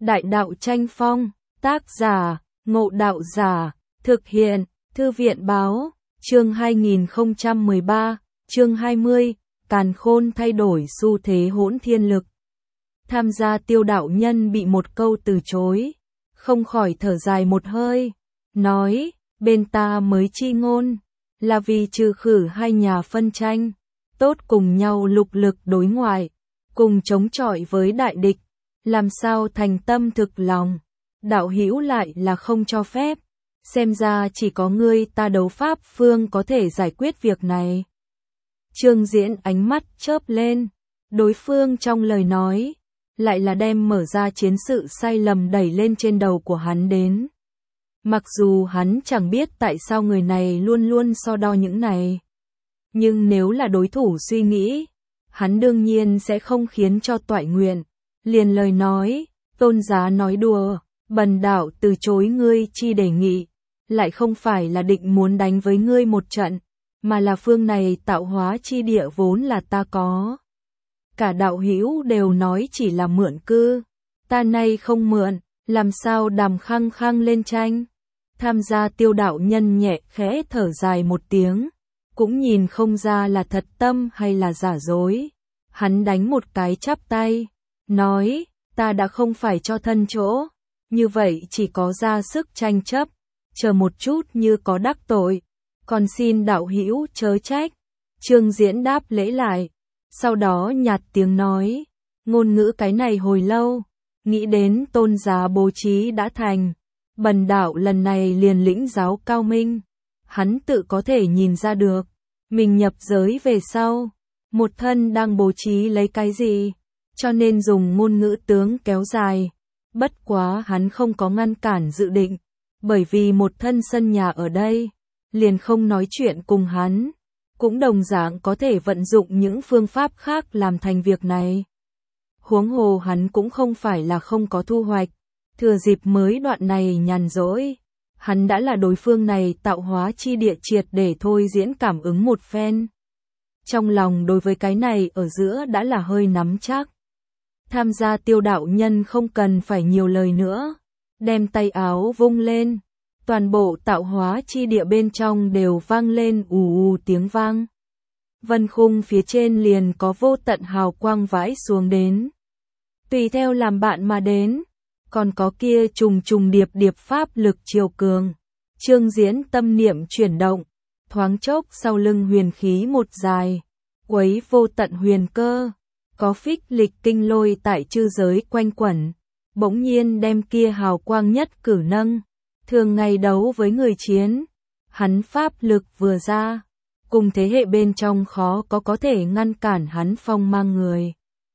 Đại đạo tranh phong, tác giả, Ngộ Đạo Giả, thực hiện, Thư viện báo, chương 2013, chương 20, Càn Khôn thay đổi xu thế hỗn thiên lực. Tham gia Tiêu đạo nhân bị một câu từ chối, không khỏi thở dài một hơi, nói, bên ta mới chi ngôn, là vì trừ khử hai nhà phân tranh, tốt cùng nhau lục lực đối ngoại, cùng chống chọi với đại địch, làm sao thành tâm thực lòng. Đạo hữu lại là không cho phép, xem ra chỉ có ngươi ta đấu pháp phương có thể giải quyết việc này. Trương Diễn ánh mắt chớp lên, đối phương trong lời nói, lại là đem mở ra chiến sự sai lầm đẩy lên trên đầu của hắn đến. Mặc dù hắn chẳng biết tại sao người này luôn luôn so đo những này, nhưng nếu là đối thủ suy nghĩ, hắn đương nhiên sẽ không khiến cho toại nguyện. Liền lời nói, Tôn Giá nói đùa, bần đạo từ chối ngươi chi đề nghị, lại không phải là định muốn đánh với ngươi một trận, mà là phương này tạo hóa chi địa vốn là ta có. Cả đạo hữu đều nói chỉ là mượn cư, ta nay không mượn, làm sao đàm khăng khăng lên tranh. Tham gia Tiêu đạo nhân nhẹ khẽ thở dài một tiếng, cũng nhìn không ra là thật tâm hay là giả dối. Hắn đánh một cái chắp tay, nói, ta đã không phải cho thân chỗ, như vậy chỉ có ra sức tranh chấp, chờ một chút như có đắc tội, còn xin đạo hữu chớ trách. Trương Diễn đáp lễ lại, sau đó nhạt tiếng nói, ngôn ngữ cái này hồi lâu, nghĩ đến Tôn giá bố trí đã thành, bần đạo lần này liền lĩnh giáo cao minh. Hắn tự có thể nhìn ra được, mình nhập giới về sau, một thân đang bố trí lấy cái gì, cho nên dùng ngôn ngữ tướng kéo dài. Bất quá hắn không có ngăn cản dự định, bởi vì một thân sân nhà ở đây, liền không nói chuyện cùng hắn, cũng đồng dạng có thể vận dụng những phương pháp khác làm thành việc này. Huống hồ hắn cũng không phải là không có thu hoạch, thừa dịp mới đoạn này nhàn rỗi, hắn đã là đối phương này tạo hóa chi địa triệt để thôi diễn cảm ứng một phen. Trong lòng đối với cái này ở giữa đã là hơi nắm chắc. Tham gia Tiêu đạo nhân không cần phải nhiều lời nữa, đem tay áo vung lên, toàn bộ tạo hóa chi địa bên trong đều vang lên ù ù tiếng vang. Vân khung phía trên liền có vô tận hào quang vãi xuống đến, tùy theo làm bạn mà đến, còn có kia trùng trùng điệp điệp pháp lực chiều cường. Trương Diễn tâm niệm chuyển động, thoáng chốc sau lưng huyền khí một dài, quấy vô tận huyền cơ. Có phích lịch kinh lôi tại chư giới quanh quẩn, bỗng nhiên đem kia hào quang nhất cử nâng. Thường ngày đấu với người chiến, hắn pháp lực vừa ra, cùng thế hệ bên trong khó có thể ngăn cản hắn phong mang người.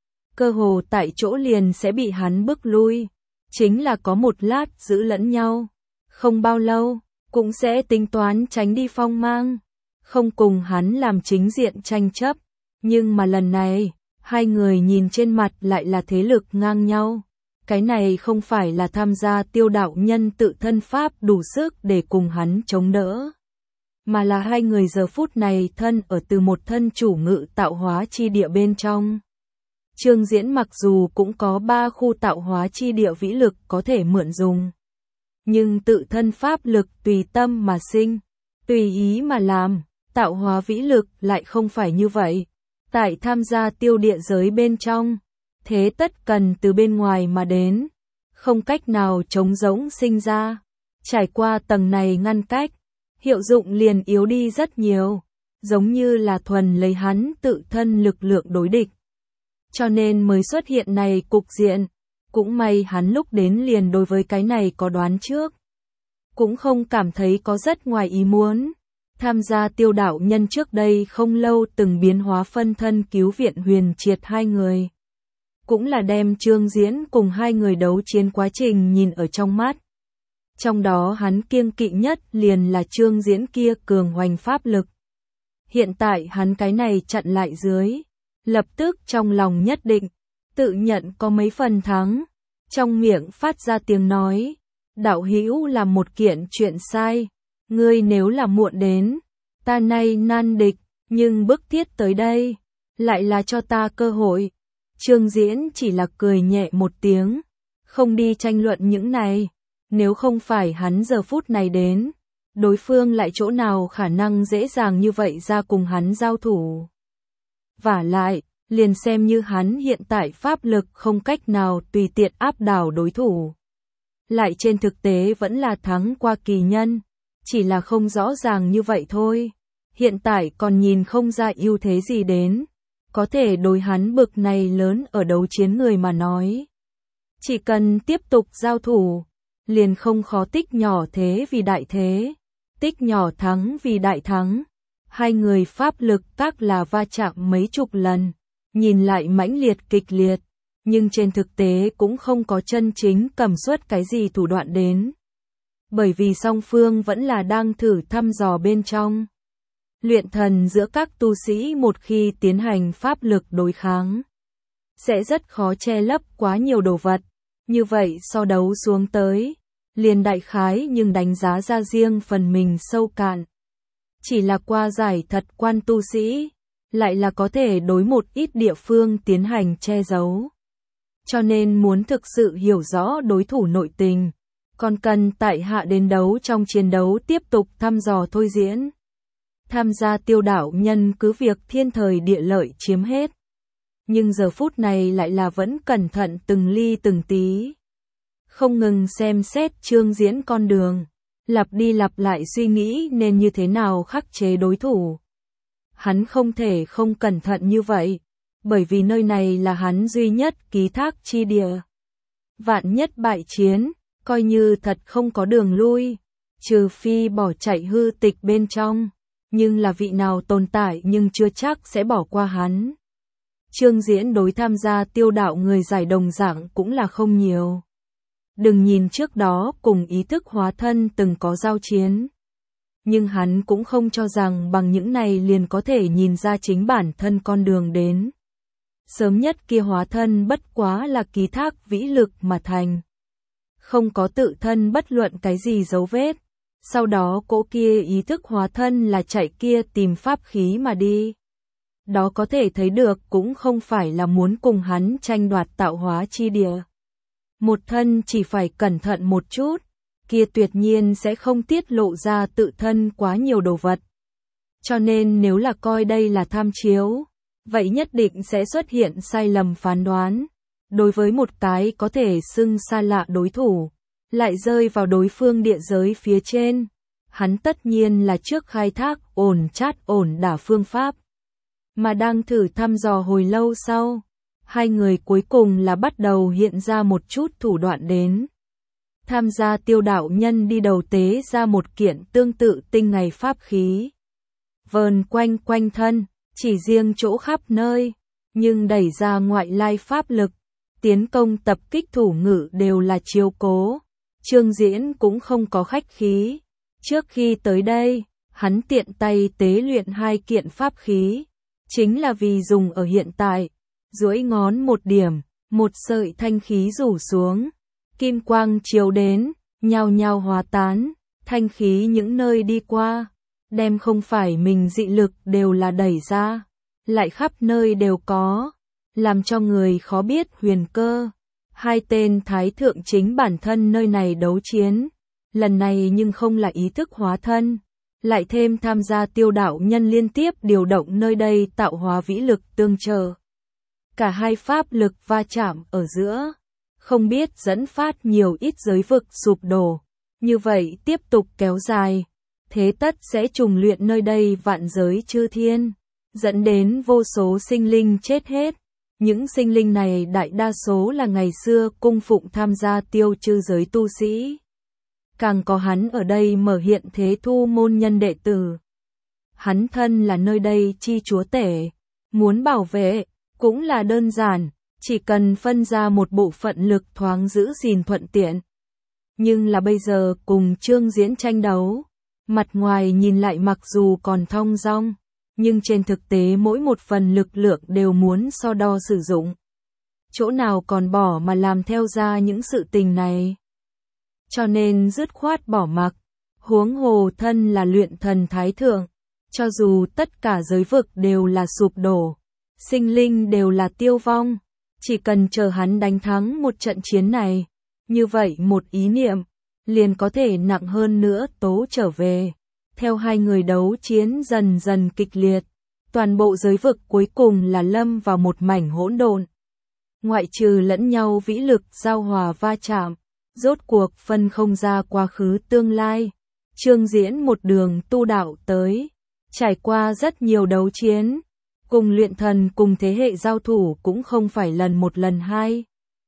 Cơ hồ tại chỗ liền sẽ bị hắn bức lui, chính là có một lát giữ lẫn nhau, không bao lâu, cũng sẽ tính toán tránh đi phong mang, không cùng hắn làm chính diện tranh chấp, nhưng mà lần này, hai người nhìn trên mặt lại là thế lực ngang nhau. Cái này không phải là tham gia Tiêu đạo nhân tự thân pháp đủ sức để cùng hắn chống đỡ, mà là hai người giờ phút này thân ở từ một thân chủ ngự tạo hóa chi địa bên trong. Trương Diễn mặc dù cũng có 3 khu tạo hóa chi địa vĩ lực có thể mượn dùng, nhưng tự thân pháp lực tùy tâm mà sinh, tùy ý mà làm, tạo hóa vĩ lực lại không phải như vậy. Tại tham gia Tiêu địa giới bên trong, thế tất cần từ bên ngoài mà đến, không cách nào trống rỗng sinh ra. Trải qua tầng này ngăn cách, hiệu dụng liền yếu đi rất nhiều, giống như là thuần lấy hắn tự thân lực lượng đối địch. Cho nên mới xuất hiện này cục diện, cũng may hắn lúc đến liền đối với cái này có đoán trước, cũng không cảm thấy có rất ngoài ý muốn. Tham gia Tiêu đạo nhân trước đây không lâu từng biến hóa phân thân cứu viện Huyền Triệt hai người, cũng là đem Trương Diễn cùng hai người đấu chiến quá trình nhìn ở trong mắt. Trong đó hắn kiêng kỵ nhất liền là Trương Diễn kia cường hoành pháp lực. Hiện tại hắn cái này chặn lại dưới, lập tức trong lòng nhất định, tự nhận có mấy phần thắng, trong miệng phát ra tiếng nói, đạo hữu là một kiện chuyện sai. Ngươi nếu là muộn đến, ta nay nan địch, nhưng bức thiết tới đây, lại là cho ta cơ hội. Trương Diễn chỉ là cười nhẹ một tiếng, không đi tranh luận những này. Nếu không phải hắn giờ phút này đến, đối phương lại chỗ nào khả năng dễ dàng như vậy ra cùng hắn giao thủ. Vả lại, liền xem như hắn hiện tại pháp lực không cách nào tùy tiện áp đảo đối thủ. Lại trên thực tế vẫn là thắng qua kỳ nhân, chỉ là không rõ ràng như vậy thôi. Hiện tại còn nhìn không ra ưu thế gì đến, có thể đối hắn bực này lớn ở đấu chiến người mà nói. Chỉ cần tiếp tục giao thủ, liền không khó tích nhỏ thế vì đại thế, tích nhỏ thắng vì đại thắng. Hai người pháp lực các là va chạm mấy chục lần, nhìn lại mãnh liệt kịch liệt, nhưng trên thực tế cũng không có chân chính cầm xuất cái gì thủ đoạn đến. Bởi vì song phương vẫn là đang thử thăm dò bên trong. Luyện thần giữa các tu sĩ một khi tiến hành pháp lực đối kháng, sẽ rất khó che lấp quá nhiều đồ vật. Như vậy so đấu xuống tới, liền đại khái nhưng đánh giá ra riêng phần mình sâu cạn. Chỉ là qua giải thật quan tu sĩ, lại là có thể đối một ít địa phương tiến hành che giấu. Cho nên muốn thực sự hiểu rõ đối thủ nội tình, còn cần tại hạ đến đấu trong chiến đấu tiếp tục thăm dò thôi diễn. Tham gia Tiêu đạo nhân cứ việc thiên thời địa lợi chiếm hết. Nhưng giờ phút này lại là vẫn cẩn thận từng ly từng tí. Không ngừng xem xét Trương Diễn con đường, lặp đi lặp lại suy nghĩ nên như thế nào khắc chế đối thủ. Hắn không thể không cẩn thận như vậy, bởi vì nơi này là hắn duy nhất ký thác chi địa. Vạn nhất bại chiến, coi như thật không có đường lui, trừ phi bỏ chạy hư tịch bên trong, nhưng là vị nào tồn tại nhưng chưa chắc sẽ bỏ qua hắn. Trương Diễn đối tham gia Tiêu đạo người giải đồng dạng cũng là không nhiều. Đừng nhìn trước đó cùng ý thức hóa thân từng có giao chiến. Nhưng hắn cũng không cho rằng bằng những này liền có thể nhìn ra chính bản thân con đường đến. Sớm nhất kia hóa thân bất quá là ký thác vĩ lực mà thành. Không có tự thân bất luận cái gì dấu vết. Sau đó cỗ kia ý thức hóa thân là chạy kia tìm pháp khí mà đi. Đó có thể thấy được cũng không phải là muốn cùng hắn tranh đoạt tạo hóa chi địa. Một thân chỉ phải cẩn thận một chút, kia tuyệt nhiên sẽ không tiết lộ ra tự thân quá nhiều đồ vật. Cho nên nếu là coi đây là tham chiếu, vậy nhất định sẽ xuất hiện sai lầm phán đoán. Đối với một cái có thể xưng xa lạ đối thủ, lại rơi vào đối phương địa giới phía trên, hắn tất nhiên là trước khai thác ổn chát ổn đả phương pháp. Mà đang thử thăm dò hồi lâu sau, hai người cuối cùng là bắt đầu hiện ra một chút thủ đoạn đến. Tham gia Tiêu đạo nhân đi đầu tế ra một kiện tương tự tinh ngày pháp khí. Vờn quanh quanh thân, chỉ riêng chỗ khắp nơi, nhưng đẩy ra ngoại lai pháp lực, tiến công tập kích thủ ngữ đều là chiếu cố. Trương Diễn cũng không có khách khí. Trước khi tới đây, hắn tiện tay tế luyện hai kiện pháp khí, chính là vì dùng ở hiện tại. Duỗi ngón một điểm, một sợi thanh khí rủ xuống, kim quang chiếu đến, nhao nhao hóa tán, thanh khí những nơi đi qua, đem không phải mình dị lực đều là đẩy ra, lại khắp nơi đều có, làm cho người khó biết huyền cơ. Hai tên thái thượng chính bản thân nơi này đấu chiến, lần này nhưng không là ý thức hóa thân, lại thêm tham gia Tiêu đạo nhân liên tiếp điều động nơi đây tạo hóa vĩ lực tương trợ. Cả hai pháp lực va chạm ở giữa, không biết dẫn phát nhiều ít giới vực sụp đổ. Như vậy tiếp tục kéo dài, thế tất sẽ trùng luyện nơi đây vạn giới chư thiên, dẫn đến vô số sinh linh chết hết. Những sinh linh này đại đa số là ngày xưa cung phụng tham gia Tiêu chư giới tu sĩ. Càng có hắn ở đây mở hiện thế thu môn nhân đệ tử. Hắn thân là nơi đây chi chúa tể, muốn bảo vệ cũng là đơn giản, chỉ cần phân ra một bộ phận lực thoáng giữ gìn thuận tiện. Nhưng là bây giờ cùng Trương Diễn tranh đấu, mặt ngoài nhìn lại mặc dù còn thong dong, nhưng trên thực tế mỗi một phần lực lượng đều muốn so đo sử dụng. Chỗ nào còn bỏ mà làm theo ra những sự tình này. Cho nên dứt khoát bỏ mặc, huống hồ thân là luyện thần thái thượng, cho dù tất cả giới vực đều là sụp đổ, sinh linh đều là tiêu vong, chỉ cần chờ hắn đánh thắng một trận chiến này, Như vậy một ý niệm, liền có thể nặng hơn nữa tố trở về. Theo hai người đấu chiến dần dần kịch liệt, toàn bộ giới vực cuối cùng là lâm vào một mảnh hỗn độn. Ngoại trừ lẫn nhau vĩ lực giao hòa va chạm, rốt cuộc phân không ra quá khứ tương lai. Trương Diễn một đường tu đạo tới, trải qua rất nhiều đấu chiến, cùng luyện thần cùng thế hệ giao thủ cũng không phải lần một lần hai.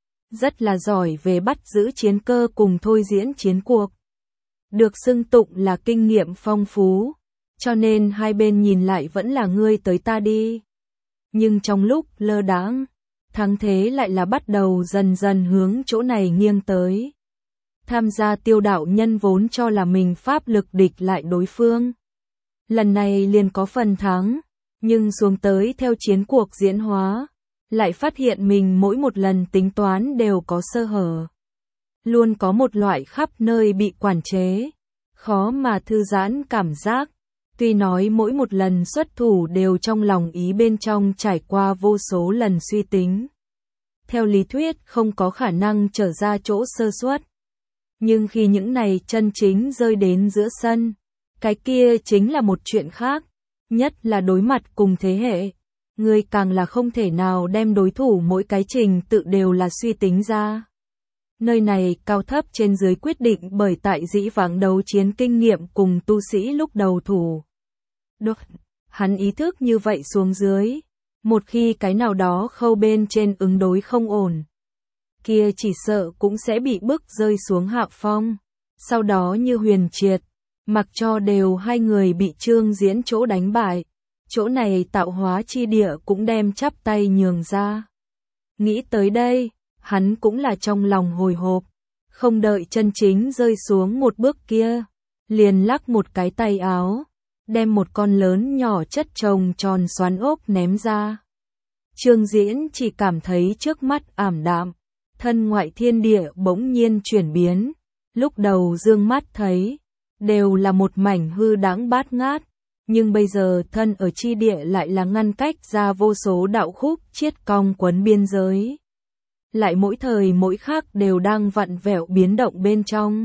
Rất là giỏi về bắt giữ chiến cơ cùng thôi diễn chiến cuộc. Được xưng tụng là kinh nghiệm phong phú, cho nên hai bên nhìn lại vẫn là ngươi tới ta đi. Nhưng trong lúc lơ đãng, thắng thế lại là bắt đầu dần dần hướng chỗ này nghiêng tới. Tham gia tiêu đạo nhân vốn cho là mình pháp lực địch lại đối phương. Lần này liền có phần thắng, nhưng xuống tới theo chiến cuộc diễn hóa, lại phát hiện mình mỗi một lần tính toán đều có sơ hở. Luôn có một loại khắp nơi bị quản chế, khó mà thư giãn cảm giác. Tuy nói mỗi một lần xuất thủ đều trong lòng ý bên trong trải qua vô số lần suy tính. Theo lý thuyết không có khả năng trở ra chỗ sơ suất. Nhưng khi những này chân chính rơi đến giữa sân, cái kia chính là một chuyện khác, nhất là đối mặt cùng thế hệ. Người càng là không thể nào đem đối thủ mỗi cái trình tự đều là suy tính ra. Nơi này cao thấp trên dưới quyết định bởi tại dĩ vãng đấu chiến kinh nghiệm cùng tu sĩ lúc đầu thủ. Được, hắn ý thức như vậy xuống dưới, một khi cái nào đó khâu bên trên ứng đối không ổn, kia chỉ sợ cũng sẽ bị bức rơi xuống hạ phong. Sau đó như Huyền Triệt, mặc cho đều hai người bị Trương Diễn chỗ đánh bại, chỗ này tạo hóa chi địa cũng đem chắp tay nhường ra. Nghĩ tới đây, hắn cũng là trong lòng hồi hộp, không đợi chân chính rơi xuống một bước kia, liền lắc một cái tay áo, đem một con lớn nhỏ chất chồng tròn xoắn ốc ném ra. Trương Diễn chỉ cảm thấy trước mắt ảm đạm, thân ngoại thiên địa bỗng nhiên chuyển biến, lúc đầu dương mắt thấy, đều là một mảnh hư đãng bát ngát, nhưng bây giờ thân ở chi địa lại là ngăn cách ra vô số đạo khúc chiết cong quấn biên giới. Lại mỗi thời mỗi khắc đều đang vặn vẹo biến động bên trong.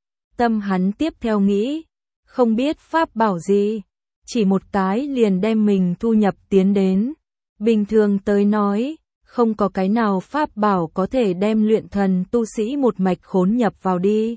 Tâm hắn tiếp theo nghĩ, không biết pháp bảo gì, chỉ một cái liền đem mình thu nhập tiến đến. Bình thường tới nói, không có cái nào pháp bảo có thể đem luyện thần tu sĩ một mạch khốn nhập vào đi.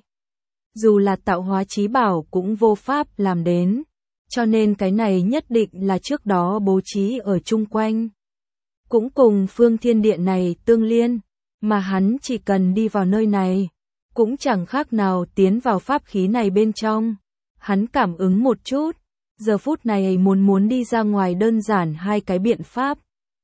Dù là tạo hóa chí bảo cũng vô pháp làm đến, cho nên cái này nhất định là trước đó bố trí ở chung quanh. Cũng cùng phương thiên địa này tương liên, mà hắn chỉ cần đi vào nơi này, cũng chẳng khác nào tiến vào pháp khí này bên trong. Hắn cảm ứng một chút, giờ phút này muốn đi ra ngoài đơn giản hai cái biện pháp.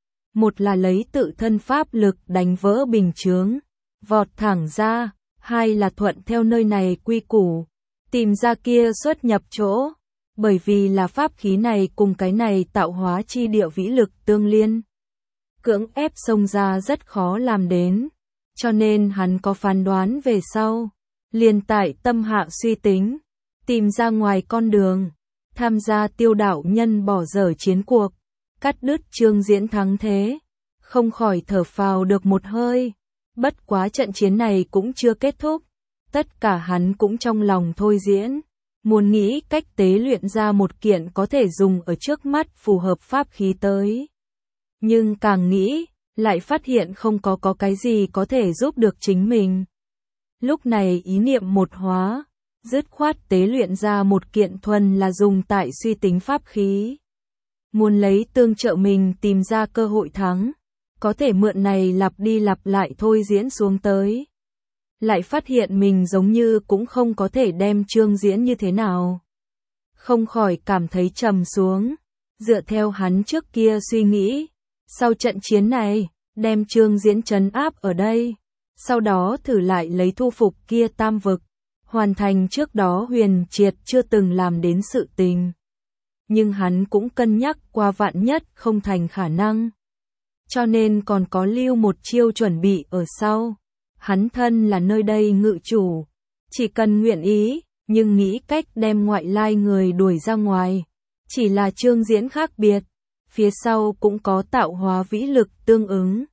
Một là lấy tự thân pháp lực đánh vỡ bình chướng, vọt thẳng ra, hai là thuận theo nơi này quy củ, tìm ra kia xuất nhập chỗ, bởi vì là pháp khí này cùng cái này tạo hóa chi địa vĩ lực tương liên. Cưỡng ép xông ra rất khó làm đến, cho nên hắn có phán đoán về sau, liền tại tâm hạ suy tính, tìm ra ngoài con đường, tham gia tiêu đạo nhân bỏ dở chiến cuộc, cắt đứt Trương Diễn thắng thế, không khỏi thở phào được một hơi. Bất quá trận chiến này cũng chưa kết thúc, tất cả hắn cũng trong lòng thôi diễn, muốn nghĩ cách tế luyện ra một kiện có thể dùng ở trước mắt phù hợp pháp khí tới. Nhưng càng nghĩ, lại phát hiện không có cái gì có thể giúp được chính mình. Lúc này ý niệm một hóa, dứt khoát tế luyện ra một kiện thuần là dùng tại suy tính pháp khí. Muốn lấy tương trợ mình tìm ra cơ hội thắng, có thể mượn này lặp đi lặp lại thôi diễn xuống tới. Lại phát hiện mình giống như cũng không có thể đem Trương Diễn như thế nào. Không khỏi cảm thấy trầm xuống, dựa theo hắn trước kia suy nghĩ, sau trận chiến này, đem Trương Diễn trấn áp ở đây, sau đó thử lại lấy thu phục kia tam vực, hoàn thành trước đó Huyền Triệt chưa từng làm đến sự tình. Nhưng hắn cũng cân nhắc qua vạn nhất không thành khả năng, cho nên còn có lưu một chiêu chuẩn bị ở sau. Hắn thân là nơi đây ngự chủ, chỉ cần nguyện ý, nhưng nghĩ cách đem ngoại lai người đuổi ra ngoài. Chỉ là Trương Diễn khác biệt, phía sau cũng có tạo hóa vĩ lực tương ứng.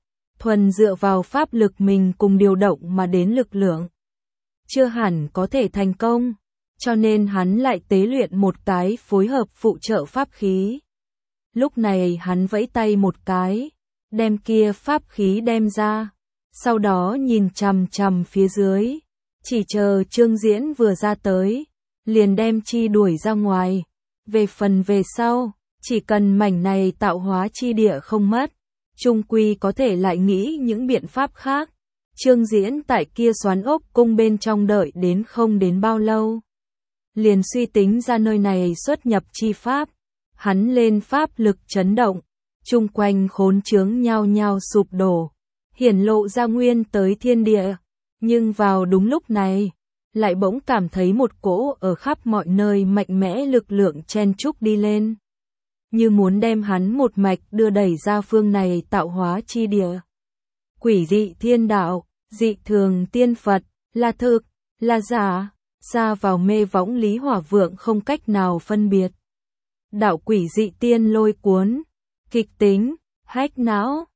thuần dựa vào pháp lực mình cùng điều động mà đến lực lượng. Chưa hẳn có thể thành công, cho nên hắn lại tế luyện một cái phối hợp phụ trợ pháp khí. Lúc này hắn vẫy tay một cái, đem kia pháp khí đem ra, sau đó nhìn chằm chằm phía dưới, chỉ chờ Trương Diễn vừa ra tới, liền đem chi đuổi ra ngoài. Về phần về sau, chỉ cần mảnh này tạo hóa chi địa không mất, chung quy có thể lại nghĩ những biện pháp khác. Trương Diễn tại kia Xoán Ốc cung bên trong đợi đến không đến bao lâu, liền suy tính ra nơi này xuất nhập chi pháp. Hắn lên pháp lực chấn động, chung quanh khốn chướng nhao nhao sụp đổ, hiển lộ ra nguyên tới thiên địa. Nhưng vào đúng lúc này, lại bỗng cảm thấy một cỗ ở khắp mọi nơi mạnh mẽ lực lượng chen chúc đi lên, như muốn đem hắn một mạch đưa đẩy ra phương này tạo hóa chi địa. Quỷ dị thiên đạo, dị thường tiên Phật, là thực, là giả, xa vào mê võng Lý Hỏa Vượng không cách nào phân biệt. Đạo quỷ dị tiên lôi cuốn, kịch tính, hách não,